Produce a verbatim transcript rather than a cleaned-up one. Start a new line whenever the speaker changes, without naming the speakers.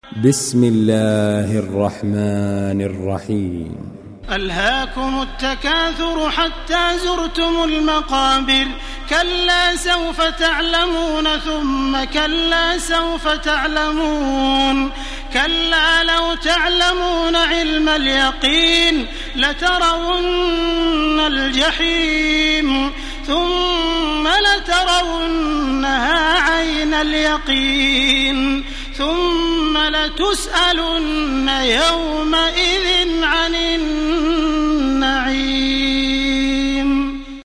بسم الله الرحمن الرحيم.
ألهاكم التكاثر حتى زرتم المقابر كلا سوف تعلمون ثم كلا سوف تعلمون كلا لو تعلمون علم اليقين لترون الجحيم ثم لترونها عين اليقين ثم لتسألن يومئذ عن النعيم.